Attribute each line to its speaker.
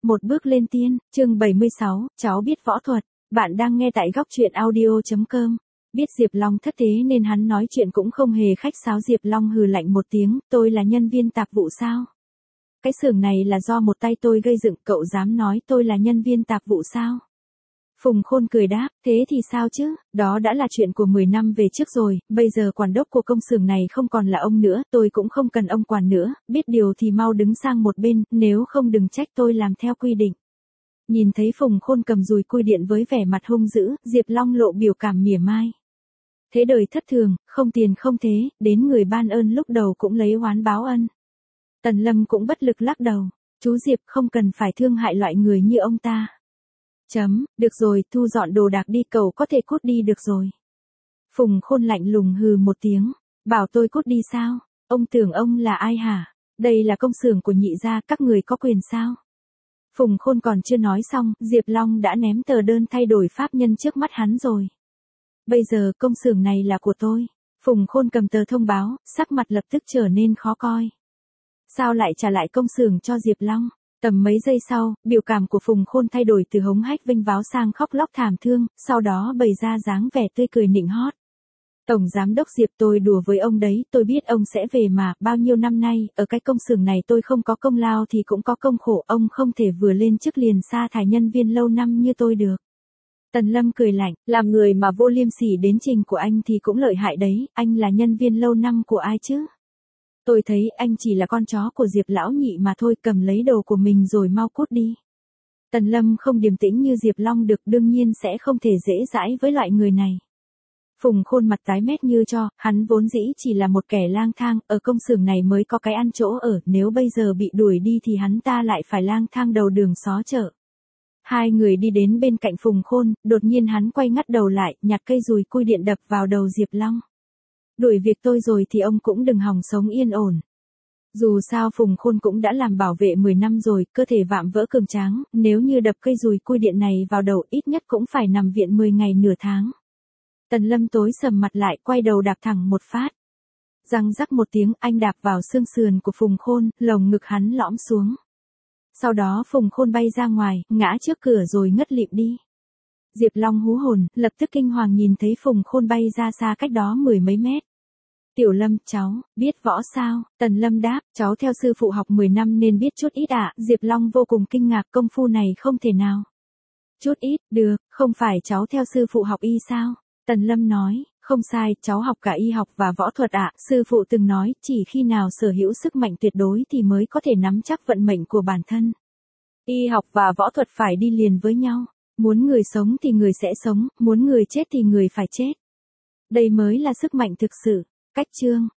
Speaker 1: Một bước lên tiên, chương 76, cháu biết võ thuật. Bạn đang nghe tại góc truyện audio.com. Biết Diệp Long thất thế nên hắn nói chuyện cũng không hề khách sáo. Diệp Long hừ lạnh một tiếng, tôi là nhân viên tạp vụ sao? Cái xưởng này là do một tay tôi gây dựng, cậu dám nói tôi là nhân viên tạp vụ sao? Phùng Khôn cười đáp, thế thì sao chứ, đó đã là chuyện của 10 năm về trước rồi, bây giờ quản đốc của công xưởng này không còn là ông nữa, tôi cũng không cần ông quản nữa, biết điều thì mau đứng sang một bên, nếu không đừng trách tôi làm theo quy định. Nhìn thấy Phùng Khôn cầm dùi cui điện với vẻ mặt hung dữ, Diệp Long lộ biểu cảm mỉa mai. Thế đời thất thường, không tiền không thế, đến người ban ơn lúc đầu cũng lấy oán báo ân. Tần Lâm cũng bất lực lắc đầu, chú Diệp không cần phải thương hại loại người như ông ta. Được rồi, thu dọn đồ đạc đi, cậu có thể cút đi được rồi. Phùng Khôn lạnh lùng hừ một tiếng, bảo tôi cút đi sao? Ông tưởng ông là ai hả? Đây là công xưởng của Nhị gia, các người có quyền sao? Phùng Khôn còn chưa nói xong, Diệp Long đã ném tờ đơn thay đổi pháp nhân trước mắt hắn rồi. Bây giờ công xưởng này là của tôi. Phùng Khôn cầm tờ thông báo, sắc mặt lập tức trở nên khó coi. Sao lại trả lại công xưởng cho Diệp Long? Tầm mấy giây sau, biểu cảm của Phùng Khôn thay đổi từ hống hách vênh váo sang khóc lóc thảm thương, sau đó bày ra dáng vẻ tươi cười nịnh hót. Tổng giám đốc Diệp, tôi đùa với ông đấy, tôi biết ông sẽ về mà, bao nhiêu năm nay, ở cái công xưởng này tôi không có công lao thì cũng có công khổ, ông không thể vừa lên chức liền sa thải nhân viên lâu năm như tôi được. Tần Lâm cười lạnh, làm người mà vô liêm sỉ đến trình của anh thì cũng lợi hại đấy, anh là nhân viên lâu năm của ai chứ? Tôi thấy anh chỉ là con chó của Diệp lão nhị mà thôi, cầm lấy đồ của mình rồi mau cút đi. Tần Lâm không điềm tĩnh như Diệp Long được, đương nhiên sẽ không thể dễ dãi với loại người này. Phùng Khôn mặt tái mét như tro, hắn vốn dĩ chỉ là một kẻ lang thang, ở công xưởng này mới có cái ăn chỗ ở, nếu bây giờ bị đuổi đi thì hắn ta lại phải lang thang đầu đường xó chợ. Hai người đi đến bên cạnh Phùng Khôn, đột nhiên hắn quay ngắt đầu lại, nhặt cây dùi cui điện đập vào đầu Diệp Long. Đuổi việc tôi rồi thì ông cũng đừng hòng sống yên ổn. Dù sao Phùng Khôn cũng đã làm bảo vệ 10 năm rồi, cơ thể vạm vỡ cường tráng, nếu như đập cây dùi cui điện này vào đầu ít nhất cũng phải nằm viện 10 ngày nửa tháng. Tần Lâm tối sầm mặt lại, quay đầu đạp thẳng một phát. Răng rắc một tiếng, anh đạp vào xương sườn của Phùng Khôn, lồng ngực hắn lõm xuống. Sau đó Phùng Khôn bay ra ngoài, ngã trước cửa rồi ngất lịm đi. Diệp Long hú hồn, lập tức kinh hoàng nhìn thấy Phùng Khôn bay ra xa cách đó 10 mấy mét. Tiểu Lâm, cháu, biết võ sao? Tần Lâm đáp, cháu theo sư phụ học 10 năm nên biết chút ít ạ. Diệp Long vô cùng kinh ngạc, công phu này không thể nào. Chút ít, được, không phải cháu theo sư phụ học y sao? Tần Lâm nói, không sai, cháu học cả y học và võ thuật ạ. Sư phụ từng nói, chỉ khi nào sở hữu sức mạnh tuyệt đối thì mới có thể nắm chắc vận mệnh của bản thân. Y học và võ thuật phải đi liền với nhau. Muốn người sống thì người sẽ sống, muốn người chết thì người phải chết. Đây mới là sức mạnh thực sự. Cách chương